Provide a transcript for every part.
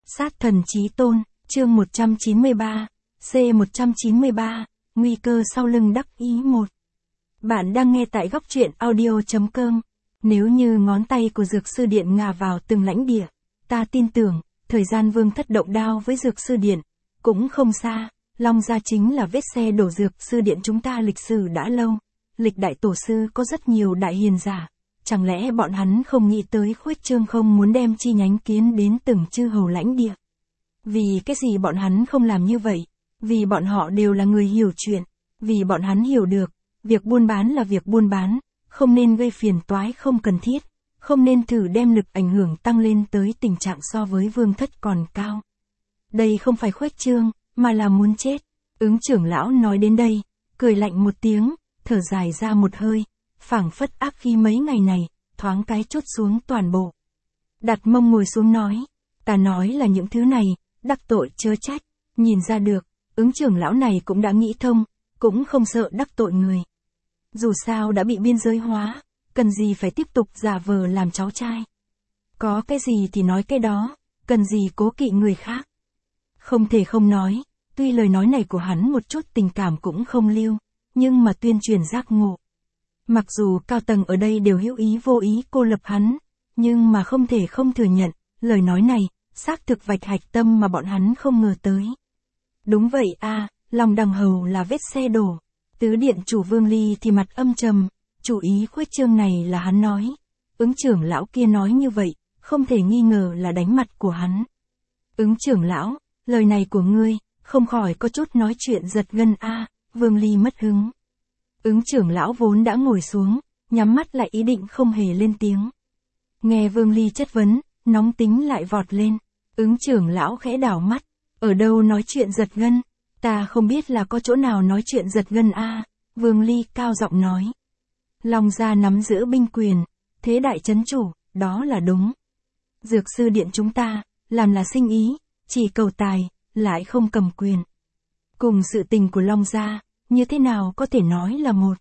Sát thần chí tôn, chương 193, C193, nguy cơ sau lưng đắc ý 1. Bạn đang nghe tại góc truyện audio.com. Nếu như ngón tay của Dược Sư Điện ngả vào từng lãnh địa, ta tin tưởng, thời gian Vương Thất động đao với Dược Sư Điện, cũng không xa. Long Gia chính là vết xe đổ Dược Sư Điện chúng ta lịch sử đã lâu. Lịch đại tổ sư có rất nhiều đại hiền giả. Chẳng lẽ bọn hắn không nghĩ tới khuếch trương, không muốn đem chi nhánh kiến đến từng chư hầu lãnh địa? Vì cái gì bọn hắn không làm như vậy? Vì bọn họ đều là người hiểu chuyện. Vì bọn hắn hiểu được, việc buôn bán là việc buôn bán, không nên gây phiền toái không cần thiết, không nên thử đem lực ảnh hưởng tăng lên tới tình trạng so với Vương Thất còn cao. Đây không phải khuếch trương, mà là muốn chết. Ứng trưởng lão nói đến đây, cười lạnh một tiếng, thở dài ra một hơi, phảng phất ác khí mấy ngày này, thoáng cái trút xuống toàn bộ. Đặt mông ngồi xuống nói, ta nói là những thứ này, đắc tội chớ trách, nhìn ra được, ứng trưởng lão này cũng đã nghĩ thông, cũng không sợ đắc tội người. Dù sao đã bị biên giới hóa, cần gì phải tiếp tục giả vờ làm cháu trai. Có cái gì thì nói cái đó, cần gì cố kỵ người khác. Không thể không nói, tuy lời nói này của hắn một chút tình cảm cũng không lưu, nhưng mà tuyên truyền giác ngộ. Mặc dù cao tầng ở đây đều hữu ý vô ý cô lập hắn, nhưng mà không thể không thừa nhận, lời nói này, xác thực vạch hạch tâm mà bọn hắn không ngờ tới. Đúng vậy a, Long Đằng Hầu là vết xe đổ, tứ điện chủ Vương Ly thì mặt âm trầm, chủ ý khuếch trương này là hắn nói. Ứng trưởng lão kia nói như vậy, không thể nghi ngờ là đánh mặt của hắn. Ứng trưởng lão, lời này của ngươi, không khỏi có chút nói chuyện giật gân a. Vương Ly mất hứng. Ứng trưởng lão vốn đã ngồi xuống, nhắm mắt lại ý định không hề lên tiếng. Nghe Vương Ly chất vấn, nóng tính lại vọt lên. Ứng trưởng lão khẽ đảo mắt, ở đâu nói chuyện giật gân, ta không biết là có chỗ nào nói chuyện giật gân a. Vương Ly cao giọng nói. Long Gia nắm giữ binh quyền, thế đại chấn chủ, đó là đúng. Dược Sư Điện chúng ta, làm là sinh ý, chỉ cầu tài, lại không cầm quyền. Cùng sự tình của Long Gia, như thế nào có thể nói là một.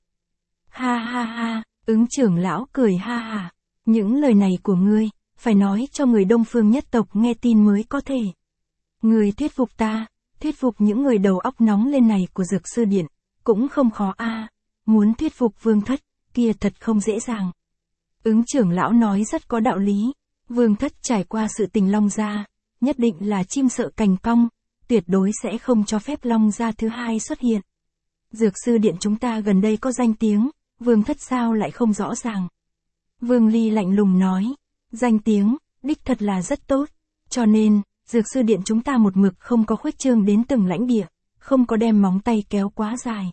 Ha ha ha, ứng trưởng lão cười ha ha. Những lời này của ngươi, phải nói cho người Đông Phương nhất tộc nghe tin mới có thể. Ngươi thuyết phục ta, thuyết phục những người đầu óc nóng lên này của Dược Sư Điện, cũng không khó a. Muốn thuyết phục Vương Thất, kia thật không dễ dàng. Ứng trưởng lão nói rất có đạo lý. Vương Thất trải qua sự tình Long Gia, nhất định là chim sợ cành cong, tuyệt đối sẽ không cho phép Long Gia thứ hai xuất hiện. Dược Sư Điện chúng ta gần đây có danh tiếng, Vương Thất sao lại không rõ ràng. Vương Ly lạnh lùng nói, danh tiếng, đích thật là rất tốt, cho nên, Dược Sư Điện chúng ta một mực không có khuếch trương đến từng lãnh địa, không có đem móng tay kéo quá dài.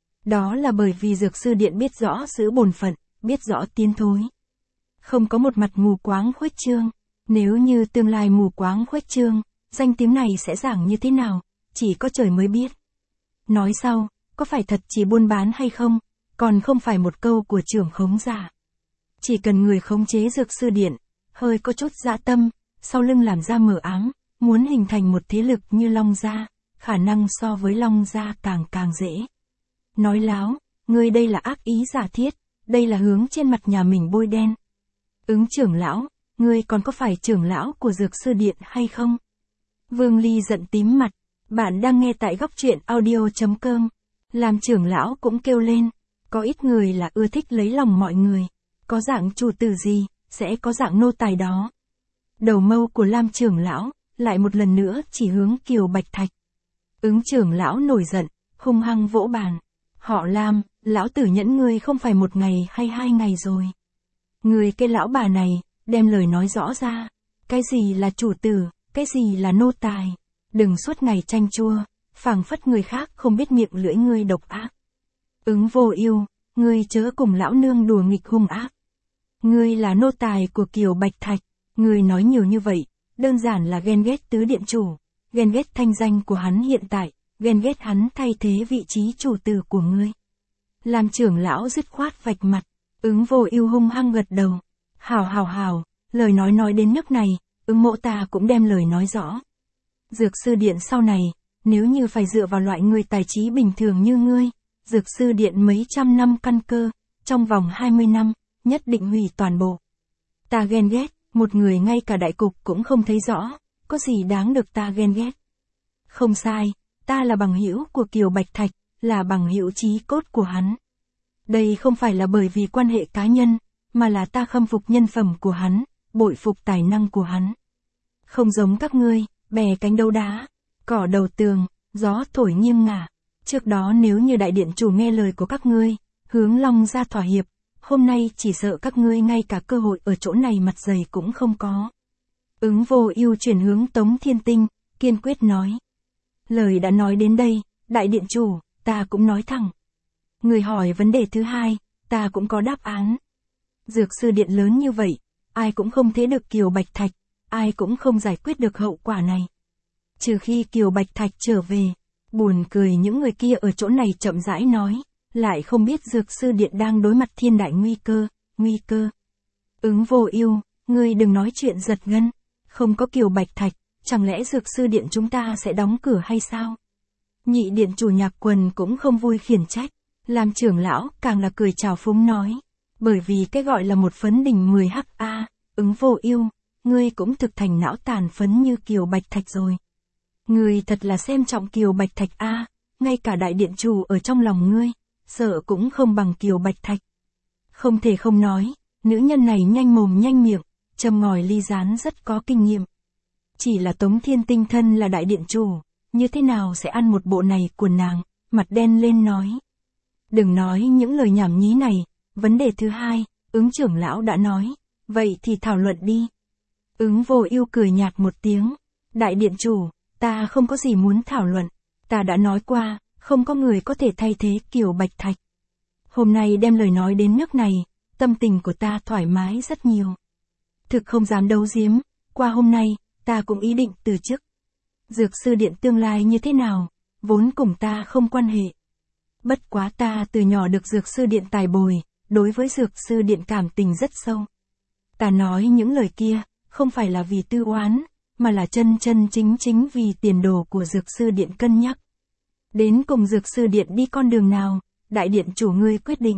Đó là bởi vì Dược Sư Điện biết rõ giữ bổn phận, biết rõ tiến thối. Không có một mặt mù quáng khuếch trương, nếu như tương lai mù quáng khuếch trương, danh tiếng này sẽ giảng như thế nào, chỉ có trời mới biết. Nói sau, có phải thật chỉ buôn bán hay không, còn không phải một câu của trưởng khống giả. Chỉ cần người khống chế Dược Sư Điện, hơi có chút dã tâm, sau lưng làm ra mờ ám, muốn hình thành một thế lực như Long Gia, khả năng so với Long Gia càng dễ. Nói láo, ngươi đây là ác ý giả thiết, đây là hướng trên mặt nhà mình bôi đen. Ứng trưởng lão, ngươi còn có phải trưởng lão của Dược Sư Điện hay không? Vương Ly giận tím mặt, bạn đang nghe tại góc truyện audio.com. Làm trưởng lão cũng kêu lên, có ít người là ưa thích lấy lòng mọi người, có dạng chủ tử gì, sẽ có dạng nô tài đó. Đầu mâu của Lam trưởng lão, lại một lần nữa chỉ hướng Kiều Bạch Thạch. Ứng trưởng lão nổi giận, hung hăng vỗ bàn. Họ Lam, lão tử nhẫn ngươi không phải một ngày hay 2 ngày rồi. Người cái lão bà này, đem lời nói rõ ra. Cái gì là chủ tử, cái gì là nô tài. Đừng suốt ngày tranh chua, phảng phất người khác không biết miệng lưỡi ngươi độc ác. Ứng Vô Ưu, ngươi chớ cùng lão nương đùa nghịch hung ác. Ngươi là nô tài của Kiều Bạch Thạch, ngươi nói nhiều như vậy, đơn giản là ghen ghét tứ điện chủ, ghen ghét thanh danh của hắn hiện tại, ghen ghét hắn thay thế vị trí chủ tử của ngươi. Làm trưởng lão dứt khoát vạch mặt, Ứng Vô Ưu hung hăng gật đầu. Hảo, lời nói đến nước này, Ứng mộ ta cũng đem lời nói rõ. Dược Sư Điện sau này, nếu như phải dựa vào loại người tài trí bình thường như ngươi, Dược Sư Điện mấy trăm năm căn cơ, trong vòng 20 năm, nhất định hủy toàn bộ. Ta ghen ghét, một người ngay cả đại cục cũng không thấy rõ, có gì đáng được ta ghen ghét. Không sai, ta là bằng hữu của Kiều Bạch Thạch, là bằng hữu chí cốt của hắn. Đây không phải là bởi vì quan hệ cá nhân, mà là ta khâm phục nhân phẩm của hắn, bội phục tài năng của hắn. Không giống các ngươi, bè cánh đấu đá, cỏ đầu tường, gió thổi nghiêng ngả. Trước đó nếu như đại điện chủ nghe lời của các ngươi, hướng Long ra thỏa hiệp, hôm nay chỉ sợ các ngươi ngay cả cơ hội ở chỗ này mặt dày cũng không có. Ứng Vô Ưu chuyển hướng Tống Thiên Tinh, kiên quyết nói. Lời đã nói đến đây, đại điện chủ, ta cũng nói thẳng. Người hỏi vấn đề thứ hai, ta cũng có đáp án. Dược sư điện lớn như vậy, ai cũng không thế được Kiều Bạch Thạch, ai cũng không giải quyết được hậu quả này. Trừ khi Kiều Bạch Thạch trở về. Buồn cười những người kia ở chỗ này chậm rãi nói, lại không biết dược sư điện đang đối mặt thiên đại nguy cơ. Ứng Vô Ưu, ngươi đừng nói chuyện giật gân, không có Kiều Bạch Thạch, chẳng lẽ dược sư điện chúng ta sẽ đóng cửa hay sao? Nhị điện chủ Nhạc Quần cũng không vui khiển trách, làm trưởng lão càng là cười trào phúng nói, bởi vì cái gọi là một phấn đỉnh 10 ha, Ứng Vô Ưu, ngươi cũng thực thành não tàn phấn như Kiều Bạch Thạch rồi. Ngươi thật là xem trọng Kiều Bạch Thạch a, ngay cả đại điện chủ ở trong lòng ngươi, sợ cũng không bằng Kiều Bạch Thạch. Không thể không nói, nữ nhân này nhanh mồm nhanh miệng, châm ngòi ly gián rất có kinh nghiệm. Chỉ là Tống Thiên Tinh thân là đại điện chủ, như thế nào sẽ ăn một bộ này của nàng, mặt đen lên nói. Đừng nói những lời nhảm nhí này, vấn đề thứ hai, Ứng trưởng lão đã nói, vậy thì thảo luận đi. Ứng Vô Ưu cười nhạt một tiếng, đại điện chủ, ta không có gì muốn thảo luận, ta đã nói qua, không có người có thể thay thế Kiều Bạch Thạch. Hôm nay đem lời nói đến nước này, tâm tình của ta thoải mái rất nhiều. Thực không dám đấu giếm, qua hôm nay, ta cũng ý định từ chức. Dược sư điện tương lai như thế nào, vốn cùng ta không quan hệ. Bất quá ta từ nhỏ được dược sư điện tài bồi, đối với dược sư điện cảm tình rất sâu. Ta nói những lời kia, không phải là vì tư oán, mà là chân chính vì tiền đồ của dược sư điện cân nhắc. Đến cùng dược sư điện đi con đường nào, đại điện chủ ngươi quyết định.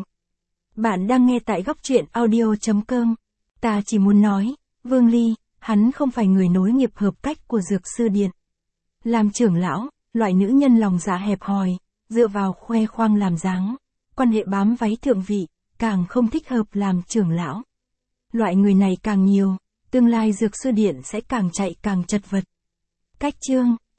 Bạn đang nghe tại góc truyện audio.com. Ta chỉ muốn nói, Vương Ly, hắn không phải người nối nghiệp hợp cách của dược sư điện. Làm trưởng lão, loại nữ nhân lòng dạ hẹp hòi, dựa vào khoe khoang làm dáng, quan hệ bám váy thượng vị, càng không thích hợp làm trưởng lão. Loại người này càng nhiều, tương lai dược sư điện sẽ càng chạy càng chật vật. Cách chương